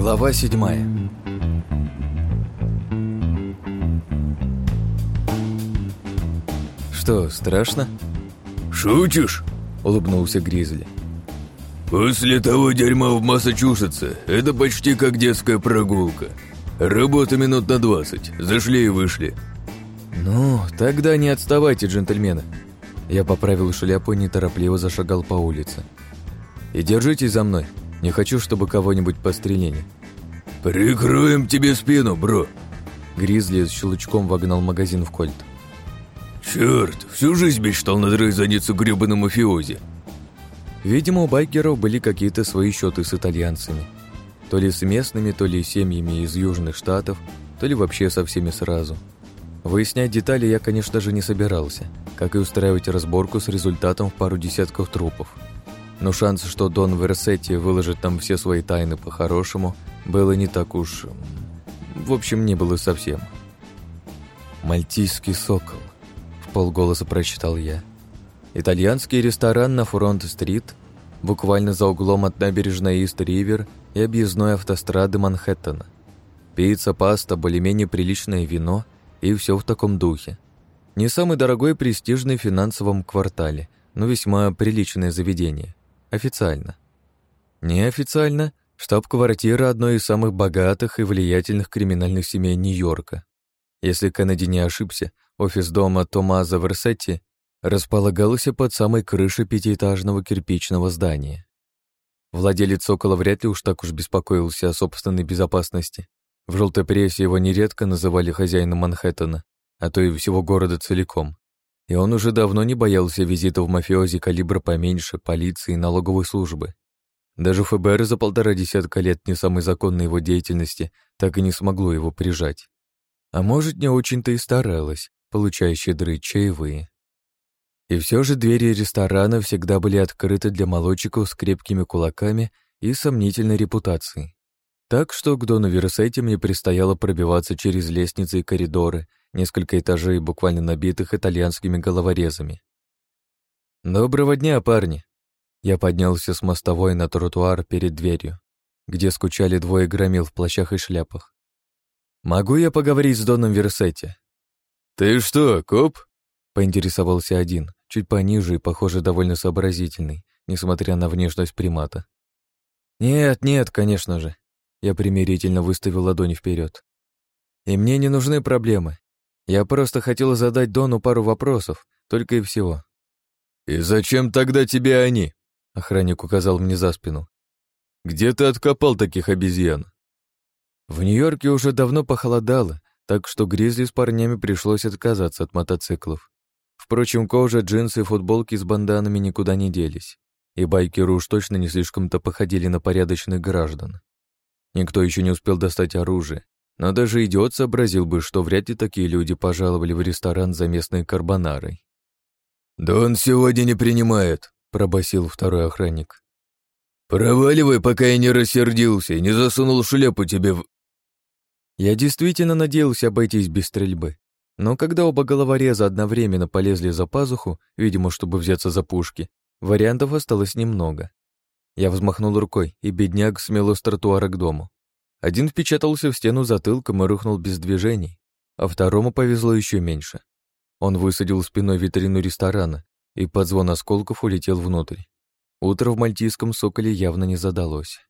Глава 7. Что, страшно? «Шутишь?» — улыбнулся Гризли. «После того дерьма в Массачусетсе это почти как детская прогулка. Работа минут на 20, зашли и вышли». «Ну, тогда не отставайте, джентльмены». Я поправил шляпу и неторопливо зашагал по улице. «И держитесь за мной. Не хочу, чтобы кого-нибудь пострелили». «Прикроем тебе спину, бро». Гризли с щелчком вогнал магазин в кольт. «Чёрт, всю жизнь мечтал надрать задницу гребаным мафиози». Видимо, у байкеров были какие-то свои счеты с итальянцами. То ли с местными, то ли с семьями из Южных Штатов, то ли вообще со всеми сразу. Выяснять детали я, конечно же, не собирался, как и устраивать разборку с результатом в пару десятков трупов. Но шанс, что Дон Версетти выложит нам все свои тайны по-хорошему, было не так уж... В общем, не было совсем. «Мальтийский сокол», — вполголоса прочитал я. Итальянский ресторан на Фронт-стрит, буквально за углом от набережной Ист-Ривер и объездной автострады Манхэттена. Пицца, паста, более-менее приличное вино и все в таком духе. Не самый дорогой и престижный в финансовом квартале, но весьма приличное заведение. Официально. Неофициально – штаб-квартира одной из самых богатых и влиятельных криминальных семей Нью-Йорка. Если Кеннеди не ошибся, офис дома Томмазо Версетти располагался под самой крышей пятиэтажного кирпичного здания. Владелец «Сокола» вряд ли уж так уж беспокоился о собственной безопасности. В желтой прессе его нередко называли хозяином Манхэттена, а то и всего города целиком. И он уже давно не боялся визитов мафиози калибра поменьше, полиции и налоговой службы. Даже ФБР за 1,5 десятка лет не самой законной его деятельности так и не смогло его прижать. А может, не очень-то и старалась, получая щедрые чаевые. И все же двери ресторана всегда были открыты для молодчиков с крепкими кулаками и сомнительной репутацией. Так что к Дону Версетти мне предстояло пробиваться через лестницы и коридоры, несколько этажей, буквально набитых итальянскими головорезами. «Доброго дня, парни!» Я поднялся с мостовой на тротуар перед дверью, где скучали двое громил в плащах и шляпах. «Могу я поговорить с Доном Версетти?» «Ты что, коп?» — поинтересовался один, чуть пониже и, похоже, довольно сообразительный, несмотря на внешность примата. «Нет, конечно же». Я примирительно выставил ладони вперед. «И мне не нужны проблемы. Я просто хотел задать Дону пару вопросов, только и всего». «И зачем тогда тебе они?» — охранник указал мне за спину. «Где ты откопал таких обезьян?» В Нью-Йорке уже давно похолодало, так что Гризли с парнями пришлось отказаться от мотоциклов. Впрочем, кожа, джинсы и футболки с банданами никуда не делись, и байкеры уж точно не слишком-то походили на порядочных граждан. Никто еще не успел достать оружие, но даже идиот сообразил бы, что вряд ли такие люди пожаловали в ресторан за местной карбонарой. «Да он сегодня не принимает», — пробасил второй охранник. «Проваливай, пока я не рассердился и не засунул шляпу тебе в...» Я действительно надеялся обойтись без стрельбы, но когда оба головореза одновременно полезли за пазуху, видимо, чтобы взяться за пушки, вариантов осталось немного. Я взмахнул рукой, и бедняк смело с тротуара к дому. Один впечатался в стену затылком и рухнул без движений, а второму повезло еще меньше. Он высадил спиной витрину ресторана и под звон осколков улетел внутрь. Утро в мальтийском соколе явно не задалось.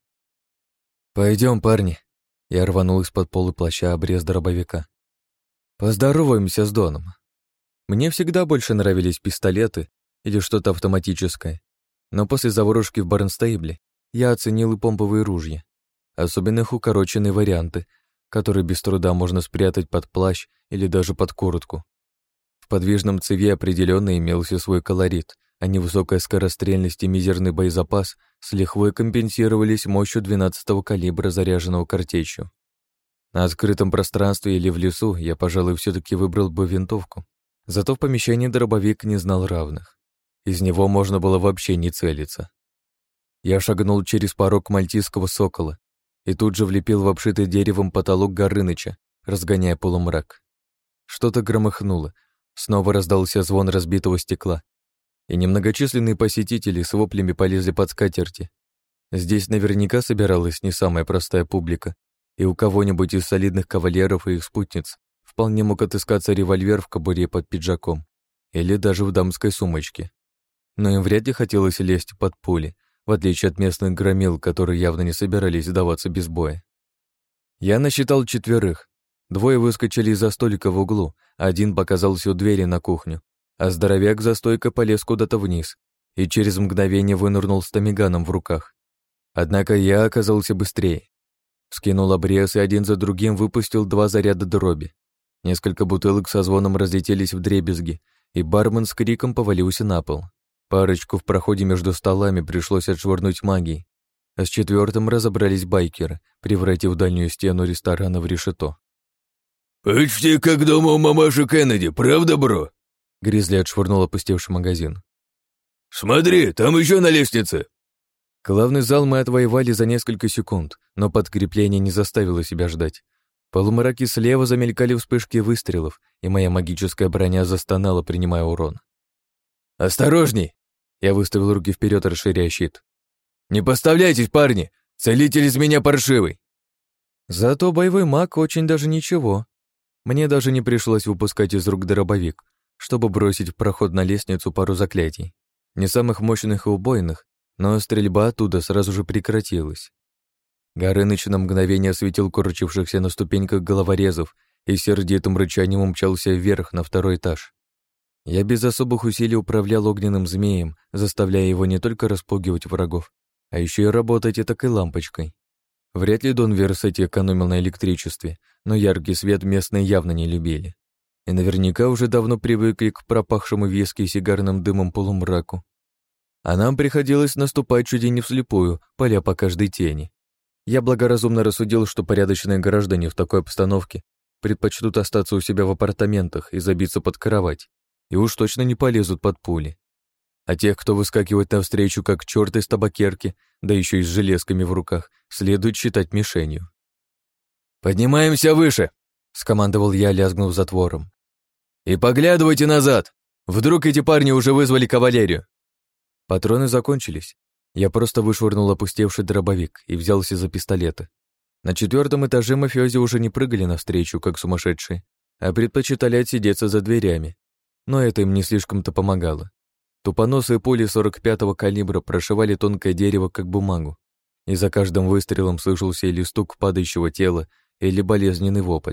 «Пойдем, парни!» Я рванул из-под полы плаща обрез дробовика. «Поздороваемся с Доном». Мне всегда больше нравились пистолеты или что-то автоматическое, но после заварушки в Барнстейбле я оценил и помповые ружья, особенно их укороченные варианты, которые без труда можно спрятать под плащ или даже под куртку. В подвижном цеве определенно имелся свой колорит, а невысокая скорострельность и мизерный боезапас с лихвой компенсировались мощью 12-го калибра, заряженного картечью. На открытом пространстве или в лесу я, пожалуй, все-таки выбрал бы винтовку, зато в помещении дробовик не знал равных. Из него можно было вообще не целиться. Я шагнул через порог мальтийского сокола и тут же влепил в обшитый деревом потолок Горыныча, разгоняя полумрак. Что-то громыхнуло, снова раздался звон разбитого стекла, и немногочисленные посетители с воплями полезли под скатерти. Здесь наверняка собиралась не самая простая публика, и у кого-нибудь из солидных кавалеров и их спутниц вполне мог отыскаться револьвер в кобуре под пиджаком или даже в дамской сумочке. Но им вряд ли хотелось лезть под пули, в отличие от местных громил, которые явно не собирались сдаваться без боя. Я насчитал 4. 2 выскочили из-за столика в углу, 1 показался у двери на кухню, а здоровяк за стойкой полез куда-то вниз и через мгновение вынырнул с томиганом в руках. Однако я оказался быстрее. Скинул обрез и один за другим выпустил 2 заряда дроби. Несколько бутылок со звоном разлетелись вдребезги, и бармен с криком повалился на пол. Парочку в проходе между столами пришлось отшвырнуть магией, а с 4 разобрались байкеры, превратив дальнюю стену ресторана в решето. «Почти как дома у мамаши Кеннеди, правда, бро?» Гризли отшвырнул опустевший магазин. «Смотри, там еще на лестнице!» Главный зал мы отвоевали за несколько секунд, но подкрепление не заставило себя ждать. В полумраке слева замелькали вспышки выстрелов, и моя магическая броня застонала, принимая урон. «Осторожней!» Я выставил руки вперед, расширяя щит. «Не поставляйтесь, парни! Целитель из меня паршивый!» Зато боевой маг очень даже ничего. Мне даже не пришлось выпускать из рук дробовик, чтобы бросить в проход на лестницу пару заклятий. Не самых мощных и убойных, но стрельба оттуда сразу же прекратилась. Горыныч на мгновение осветил корчившихся на ступеньках головорезов и сердитым рычанием умчался вверх на 2 этаж. Я без особых усилий управлял огненным змеем, заставляя его не только распугивать врагов, а еще и работать этакой лампочкой. Вряд ли Дон Версетти экономил на электричестве, но яркий свет местные явно не любили. И наверняка уже давно привыкли к пропахшему виски и сигарным дымом полумраку. А нам приходилось наступать чуть ли не вслепую, поля по каждой тени. Я благоразумно рассудил, что порядочные граждане в такой обстановке предпочтут остаться у себя в апартаментах и забиться под кровать, и уж точно не полезут под пули. А тех, кто выскакивает навстречу как черт из табакерки, да еще и с железками в руках, следует считать мишенью. «Поднимаемся выше!» — скомандовал я, лязгнув затвором. «И поглядывайте назад! Вдруг эти парни уже вызвали кавалерию!» Патроны закончились. Я просто вышвырнул опустевший дробовик и взялся за пистолеты. На 4 этаже мафиози уже не прыгали навстречу, как сумасшедшие, а предпочитали отсидеться за дверями. Но это им не слишком-то помогало. Тупоносые пули 45-го калибра прошивали тонкое дерево, как бумагу, и за каждым выстрелом слышался или стук падающего тела, или болезненный вопль.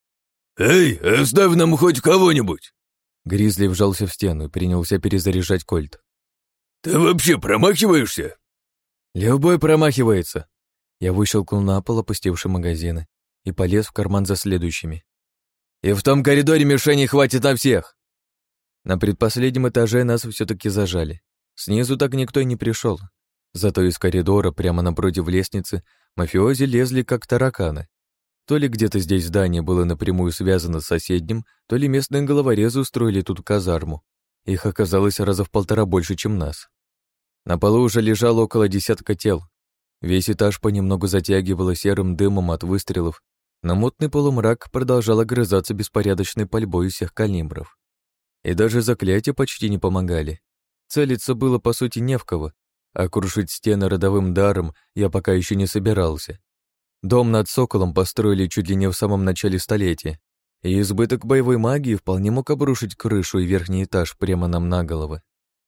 «Эй, оставь нам хоть кого-нибудь!» Гризли вжался в стену и принялся перезаряжать кольт. «Ты вообще промахиваешься?» «Любой промахивается!» Я выщелкнул на пол опустевшие магазины и полез в карман за следующими. «И в том коридоре мишеней хватит на всех!» На предпоследнем этаже нас все-таки зажали. Снизу так никто и не пришел. Зато из коридора, прямо напротив лестницы, мафиози лезли как тараканы. То ли где-то здесь здание было напрямую связано с соседним, то ли местные головорезы устроили тут казарму. Их оказалось раза в 1,5 больше, чем нас. На полу уже лежало около 10 тел. Весь этаж понемногу затягивало серым дымом от выстрелов, но мутный полумрак продолжал огрызаться беспорядочной пальбой из всех калибров. И даже заклятия почти не помогали. Целиться было, по сути, не в кого, а крушить стены родовым даром я пока еще не собирался. Дом над Соколом построили чуть ли не в самом начале столетия, и избыток боевой магии вполне мог обрушить крышу и верхний этаж прямо нам на головы.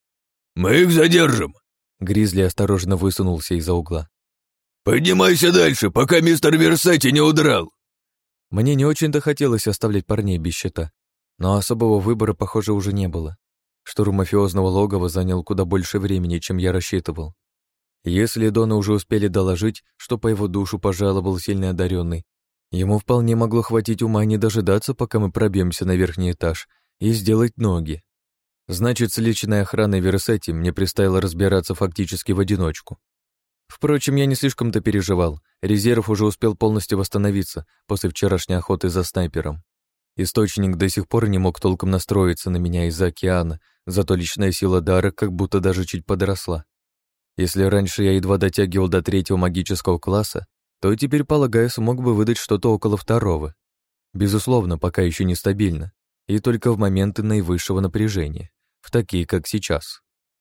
«Мы их задержим!» Гризли осторожно высунулся из-за угла. «Поднимайся дальше, пока мистер Версетти не удрал!» Мне не очень-то хотелось оставлять парней без щита, но особого выбора, похоже, уже не было. Штурм мафиозного логова занял куда больше времени, чем я рассчитывал. Если Дона уже успели доложить, что по его душу пожаловал сильно одаренный, ему вполне могло хватить ума не дожидаться, пока мы пробьемся на верхний этаж, и сделать ноги. Значит, с личной охраной Версетти мне предстояло разбираться фактически в одиночку. Впрочем, я не слишком-то переживал, резерв уже успел полностью восстановиться после вчерашней охоты за снайпером. Источник до сих пор не мог толком настроиться на меня из-за океана, зато личная сила дара как будто даже чуть подросла. Если раньше я едва дотягивал до 3-го магического класса, то теперь, полагаю, смог бы выдать что-то около 2-го. Безусловно, пока еще нестабильно, и только в моменты наивысшего напряжения, в такие, как сейчас.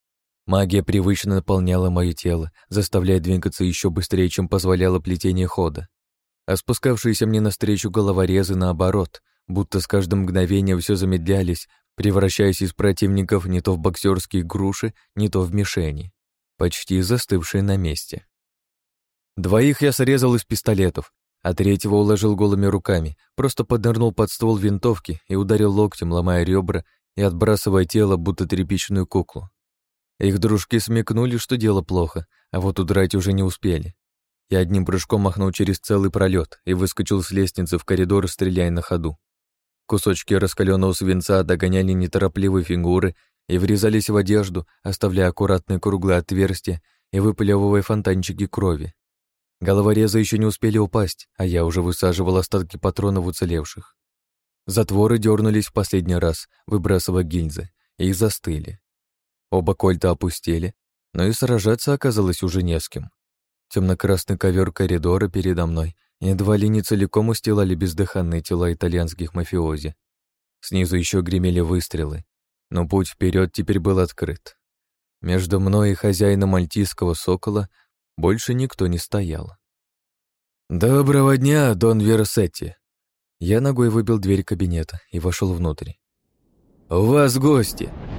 Магия привычно наполняла мое тело, заставляя двигаться еще быстрее, чем позволяло плетение хода. А спускавшиеся мне навстречу головорезы, наоборот, будто с каждым мгновением все замедлялись, превращаясь из противников не то в боксерские груши, не то в мишени, почти застывшие на месте. Двоих я срезал из пистолетов, а третьего уложил голыми руками, просто поднырнул под ствол винтовки и ударил локтем, ломая ребра и отбрасывая тело, будто тряпичную куклу. Их дружки смекнули, что дело плохо, а вот удрать уже не успели. Я одним прыжком махнул через целый пролет и выскочил с лестницы в коридор, стреляя на ходу. Кусочки раскаленного свинца догоняли неторопливые фигуры и врезались в одежду, оставляя аккуратные круглые отверстия и выплевывая фонтанчики крови. Головорезы еще не успели упасть, а я уже высаживал остатки патронов уцелевших. Затворы дернулись в последний раз, выбрасывая гильзы, и застыли. Оба кольта опустели, но и сражаться оказалось уже не с кем. Темно-красный ковер коридора передо мной едва ли не целиком устилали бездыханные тела итальянских мафиози. Снизу еще гремели выстрелы, но путь вперед теперь был открыт. Между мной и хозяином мальтийского сокола больше никто не стоял. «Доброго дня, Дон Версетти!» Я ногой выбил дверь кабинета и вошел внутрь. «У вас гости!»